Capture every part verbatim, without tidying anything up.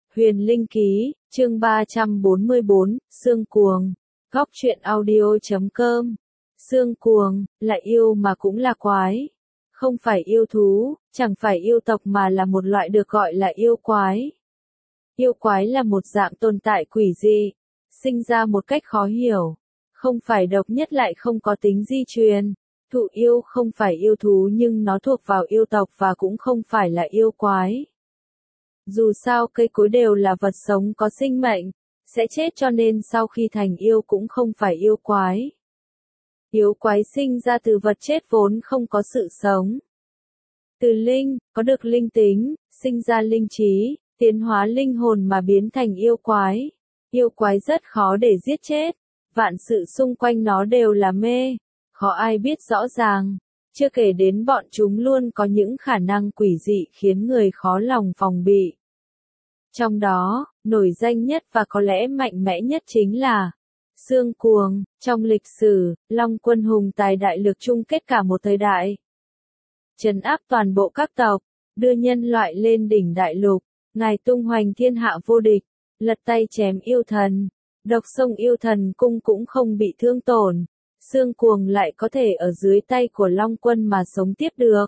Huyền Linh Ký, chương ba trăm bốn mươi bốn, Xương Cuồng, góc truyện audio chấm com. Xương Cuồng, là yêu mà cũng là quái. Không phải yêu thú, chẳng phải yêu tộc mà là một loại được gọi là yêu quái. Yêu quái là một dạng tồn tại quỷ dị, sinh ra một cách khó hiểu. Không phải độc nhất lại không có tính di truyền. Thụ yêu không phải yêu thú nhưng nó thuộc vào yêu tộc và cũng không phải là yêu quái. Dù sao cây cối đều là vật sống có sinh mệnh, sẽ chết cho nên sau khi thành yêu cũng không phải yêu quái. Yêu quái sinh ra từ vật chết vốn không có sự sống. Từ linh, có được linh tính, sinh ra linh trí, tiến hóa linh hồn mà biến thành yêu quái. Yêu quái rất khó để giết chết, vạn sự xung quanh nó đều là mê, khó ai biết rõ ràng. Chưa kể đến bọn chúng luôn có những khả năng quỷ dị khiến người khó lòng phòng bị. Trong đó, nổi danh nhất và có lẽ mạnh mẽ nhất chính là Xương Cuồng. Trong lịch sử, Long Quân hùng tài đại lược chung kết cả một thời đại, trấn áp toàn bộ các tộc, đưa nhân loại lên đỉnh đại lục. Ngài tung hoành thiên hạ vô địch, lật tay chém yêu thần, độc sông yêu thần cung cũng không bị thương tổn. Xương Cuồng lại có thể ở dưới tay của Long Quân mà sống tiếp được.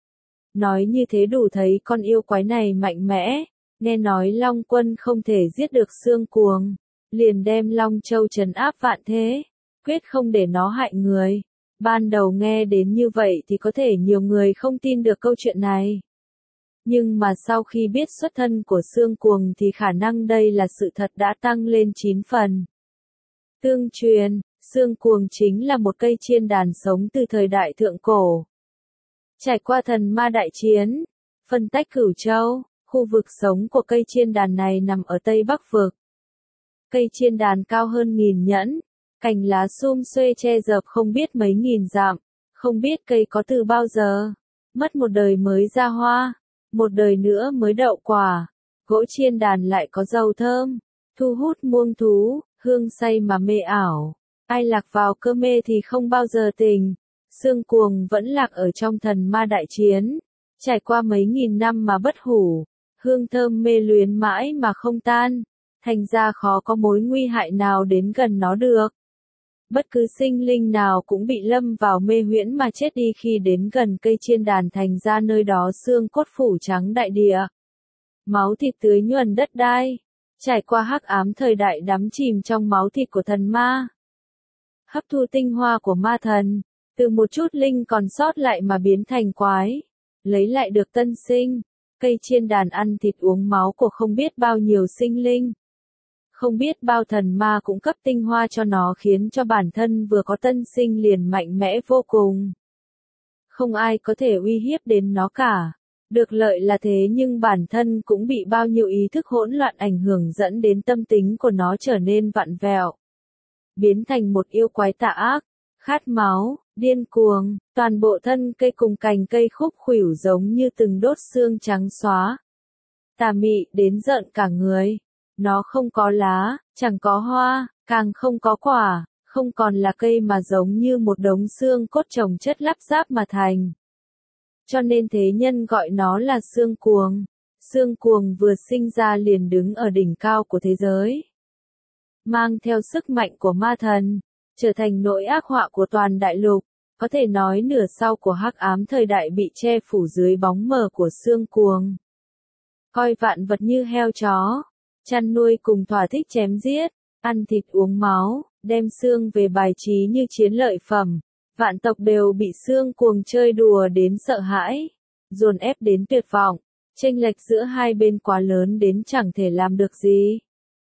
Nói như thế đủ thấy con yêu quái này mạnh mẽ. Nghe nói Long Quân không thể giết được Xương Cuồng, liền đem Long Châu trấn áp vạn thế, quyết không để nó hại người. Ban đầu nghe đến như vậy thì có thể nhiều người không tin được câu chuyện này. Nhưng mà sau khi biết xuất thân của Xương Cuồng thì khả năng đây là sự thật đã tăng lên chín phần. Tương truyền, Xương Cuồng chính là một cây chiên đàn sống từ thời đại thượng cổ. Trải qua thần ma đại chiến, phân tách Cửu Châu, khu vực sống của cây chiên đàn này nằm ở Tây Bắc vực. Cây chiên đàn cao hơn nghìn nhẫn, cành lá sum xuê che dập không biết mấy nghìn dặm, không biết cây có từ bao giờ, mất một đời mới ra hoa, một đời nữa mới đậu quả. Gỗ chiên đàn lại có dầu thơm, thu hút muông thú, hương say mà mê ảo. Ai lạc vào cơ mê thì không bao giờ tỉnh. Xương Cuồng vẫn lạc ở trong thần ma đại chiến, trải qua mấy nghìn năm mà bất hủ, hương thơm mê luyến mãi mà không tan, thành ra khó có mối nguy hại nào đến gần nó được. Bất cứ sinh linh nào cũng bị lâm vào mê huyễn mà chết đi khi đến gần cây chiên đàn, thành ra nơi đó xương cốt phủ trắng đại địa. Máu thịt tưới nhuần đất đai, trải qua hắc ám thời đại đắm chìm trong máu thịt của thần ma. Hấp thu tinh hoa của ma thần, từ một chút linh còn sót lại mà biến thành quái, lấy lại được tân sinh. Cây chiên đàn ăn thịt uống máu của không biết bao nhiêu sinh linh. Không biết bao thần ma cũng cấp tinh hoa cho nó khiến cho bản thân vừa có tân sinh liền mạnh mẽ vô cùng. Không ai có thể uy hiếp đến nó cả. Được lợi là thế nhưng bản thân cũng bị bao nhiêu ý thức hỗn loạn ảnh hưởng dẫn đến tâm tính của nó trở nên vặn vẹo. Biến thành một yêu quái tà ác, khát máu, điên cuồng, toàn bộ thân cây cùng cành cây khúc khuỷu giống như từng đốt xương trắng xóa. Tà mị đến giận cả người. Nó không có lá, chẳng có hoa, càng không có quả, không còn là cây mà giống như một đống xương cốt chồng chất lắp ráp mà thành. Cho nên thế nhân gọi nó là Xương Cuồng. Xương Cuồng vừa sinh ra liền đứng ở đỉnh cao của thế giới, mang theo sức mạnh của ma thần, trở thành nỗi ác họa của toàn đại lục. Có thể nói nửa sau của hắc ám thời đại bị che phủ dưới bóng mờ của Xương Cuồng. Coi vạn vật như heo chó, chăn nuôi cùng thỏa thích chém giết, ăn thịt uống máu, đem xương về bài trí như chiến lợi phẩm. Vạn tộc đều bị Xương Cuồng chơi đùa đến sợ hãi, dồn ép đến tuyệt vọng, chênh lệch giữa hai bên quá lớn đến chẳng thể làm được gì.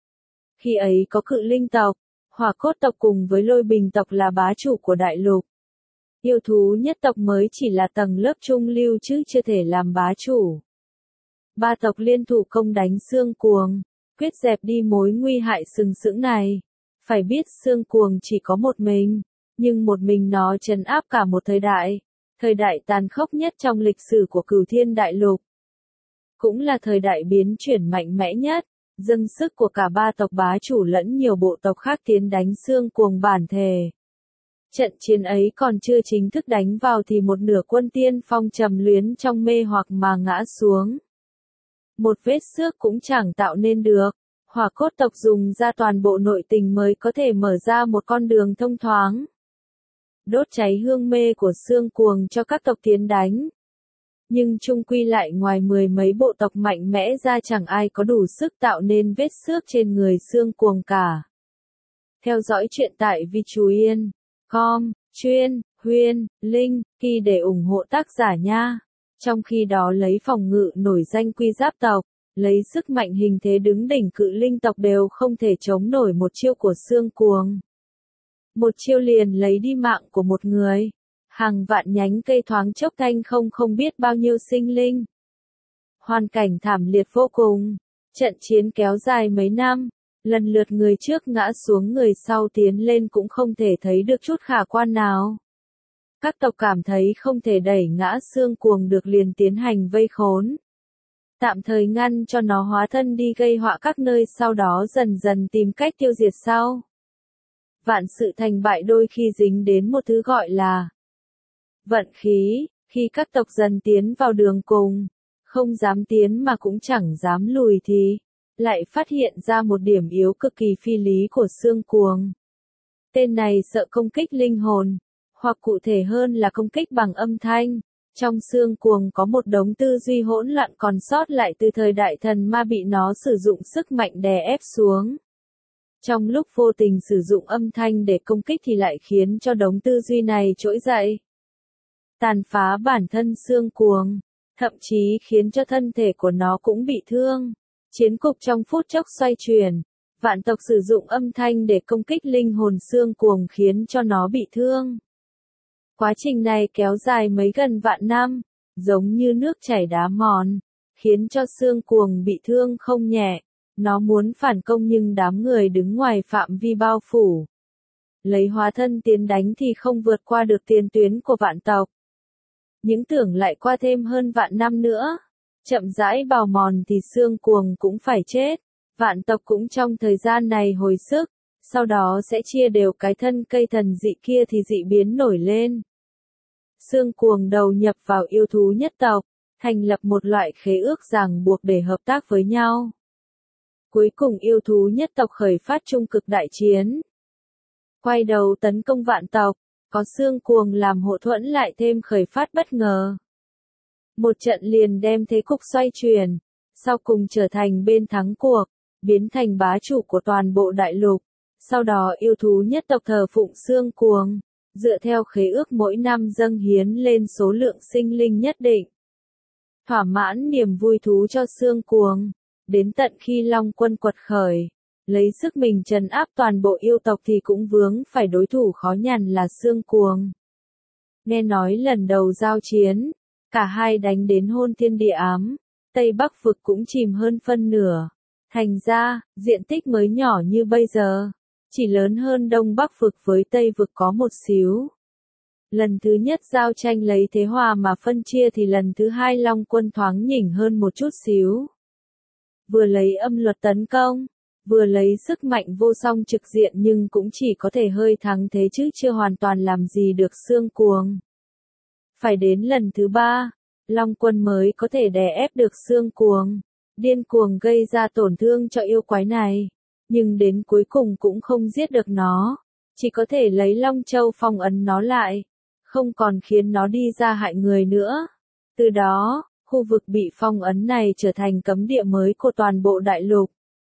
Khi ấy có Cự Linh tộc, Hỏa Cốt tộc cùng với Lôi Bình tộc là bá chủ của đại lục. Yêu thú nhất tộc mới chỉ là tầng lớp trung lưu chứ chưa thể làm bá chủ. Ba tộc liên thủ công đánh Xương Cuồng, quyết dẹp đi mối nguy hại sừng sững này. Phải biết Xương Cuồng chỉ có một mình, nhưng một mình nó trấn áp cả một thời đại, thời đại tàn khốc nhất trong lịch sử của Cửu Thiên Đại Lục. Cũng là thời đại biến chuyển mạnh mẽ nhất, dâng sức của cả ba tộc bá chủ lẫn nhiều bộ tộc khác tiến đánh Xương Cuồng bản thể. Trận chiến ấy còn chưa chính thức đánh vào thì một nửa quân tiên phong trầm luyến trong mê hoặc mà ngã xuống. một vết xước cũng chẳng tạo nên được. Hỏa cốt tộc dùng ra toàn bộ nội tình mới có thể mở ra một con đường thông thoáng. Đốt cháy hương mê của xương cuồng cho các tộc tiến đánh. Nhưng chung quy lại ngoài mười mấy bộ tộc mạnh mẽ ra chẳng ai có đủ sức tạo nên vết xước trên người xương cuồng cả. Theo dõi chuyện tại vi chú yên chấm com, chuyên, huyên, linh, khi để ủng hộ tác giả nha. Trong khi đó lấy phòng ngự nổi danh quy giáp tộc, lấy sức mạnh hình thế đứng đỉnh cự linh tộc đều không thể chống nổi một chiêu của xương cuồng. Một chiêu liền lấy đi mạng của một người. Hàng vạn nhánh cây thoáng chốc thanh không không biết bao nhiêu sinh linh. Hoàn cảnh thảm liệt vô cùng. Trận chiến kéo dài mấy năm. Lần lượt người trước ngã xuống người sau tiến lên cũng không thể thấy được chút khả quan nào. Các tộc cảm thấy không thể đẩy ngã xương cuồng được liền tiến hành vây khốn. Tạm thời ngăn cho nó hóa thân đi gây họa các nơi sau đó dần dần tìm cách tiêu diệt sau. Vạn sự thành bại đôi khi dính đến một thứ gọi là vận khí, khi các tộc dần tiến vào đường cùng, không dám tiến mà cũng chẳng dám lùi thì lại phát hiện ra một điểm yếu cực kỳ phi lý của xương cuồng. Tên này sợ công kích linh hồn, hoặc cụ thể hơn là công kích bằng âm thanh. Trong xương cuồng có một đống tư duy hỗn loạn còn sót lại từ thời đại thần ma bị nó sử dụng sức mạnh đè ép xuống. Trong lúc vô tình sử dụng âm thanh để công kích thì lại khiến cho đống tư duy này trỗi dậy. Tàn phá bản thân xương cuồng, thậm chí khiến cho thân thể của nó cũng bị thương. Chiến cục trong phút chốc xoay chuyển, vạn tộc sử dụng âm thanh để công kích linh hồn xương cuồng khiến cho nó bị thương. Quá trình này kéo dài mấy gần vạn năm, giống như nước chảy đá mòn, khiến cho xương cuồng bị thương không nhẹ. Nó muốn phản công nhưng đám người đứng ngoài phạm vi bao phủ. Lấy hóa thân tiến đánh thì không vượt qua được tiền tuyến của vạn tộc. Những tưởng lại qua thêm hơn vạn năm nữa. Chậm rãi bào mòn thì xương cuồng cũng phải chết. Vạn tộc cũng trong thời gian này hồi sức. Sau đó sẽ chia đều cái thân cây thần dị kia thì dị biến nổi lên. Xương cuồng đầu nhập vào yêu thú nhất tộc. Thành lập một loại khế ước ràng buộc để hợp tác với nhau. Cuối cùng yêu thú nhất tộc khởi phát trung cực đại chiến. Quay đầu tấn công vạn tộc, có xương cuồng làm hộ thuẫn lại thêm khởi phát bất ngờ. Một trận liền đem thế cục xoay chuyển, sau cùng trở thành bên thắng cuộc, biến thành bá chủ của toàn bộ đại lục. Sau đó yêu thú nhất tộc thờ phụng xương cuồng, dựa theo khế ước mỗi năm dâng hiến lên số lượng sinh linh nhất định. Thỏa mãn niềm vui thú cho xương cuồng. Đến tận khi Long Quân quật khởi, lấy sức mình trấn áp toàn bộ yêu tộc thì cũng vướng phải đối thủ khó nhằn là xương cuồng. Nghe nói lần đầu giao chiến, cả hai đánh đến hôn thiên địa ám, Tây Bắc vực cũng chìm hơn phân nửa. Thành ra, diện tích mới nhỏ như bây giờ, chỉ lớn hơn Đông Bắc vực với Tây vực có một xíu. Lần thứ nhất giao tranh lấy thế hòa mà phân chia thì lần thứ hai Long Quân thoáng nhỉnh hơn một chút xíu. Vừa lấy âm luật tấn công, vừa lấy sức mạnh vô song trực diện nhưng cũng chỉ có thể hơi thắng thế chứ chưa hoàn toàn làm gì được xương cuồng. Phải đến lần thứ ba, Long Quân mới có thể đè ép được xương cuồng, điên cuồng gây ra tổn thương cho yêu quái này, nhưng đến cuối cùng cũng không giết được nó, chỉ có thể lấy Long Châu phong ấn nó lại, không còn khiến nó đi ra hại người nữa. Từ đó, khu vực bị phong ấn này trở thành cấm địa mới của toàn bộ đại lục.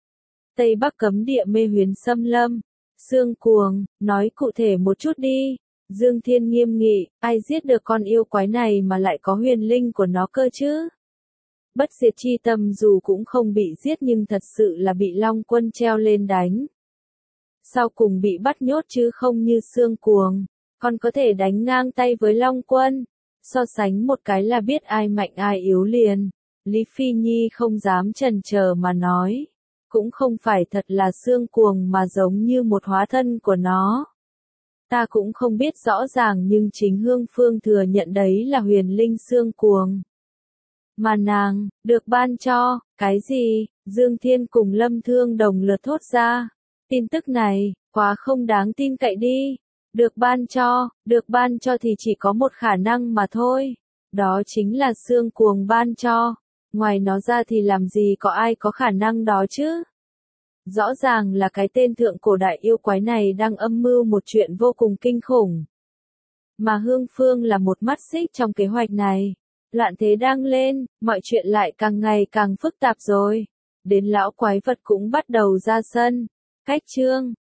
Tây Bắc cấm địa mê huyền xâm lâm. Xương cuồng, nói cụ thể một chút đi. Dương Thiên nghiêm nghị, ai giết được con yêu quái này mà lại có huyền linh của nó cơ chứ? Bất diệt chi tâm dù cũng không bị giết nhưng thật sự là bị Long Quân treo lên đánh. Sau cùng bị bắt nhốt chứ không như xương cuồng, còn có thể đánh ngang tay với Long Quân. So sánh một cái là biết ai mạnh ai yếu liền. Lý Phi Nhi không dám chần chờ mà nói. Cũng không phải thật là xương cuồng mà giống như một hóa thân của nó. Ta cũng không biết rõ ràng nhưng chính Hương Phương thừa nhận đấy là huyền linh xương cuồng. Mà nàng, được ban cho, cái gì? Dương Thiên cùng Lâm Thương đồng lượt thốt ra. Tin tức này, quá không đáng tin cậy đi. Được ban cho, được ban cho thì chỉ có một khả năng mà thôi. Đó chính là xương cuồng ban cho. Ngoài nó ra thì làm gì có ai có khả năng đó chứ? Rõ ràng là cái tên thượng cổ đại yêu quái này đang âm mưu một chuyện vô cùng kinh khủng. Mà Hương Phương là một mắt xích trong kế hoạch này. Loạn thế đang lên, mọi chuyện lại càng ngày càng phức tạp rồi. Đến lão quái vật cũng bắt đầu ra sân. Cách chương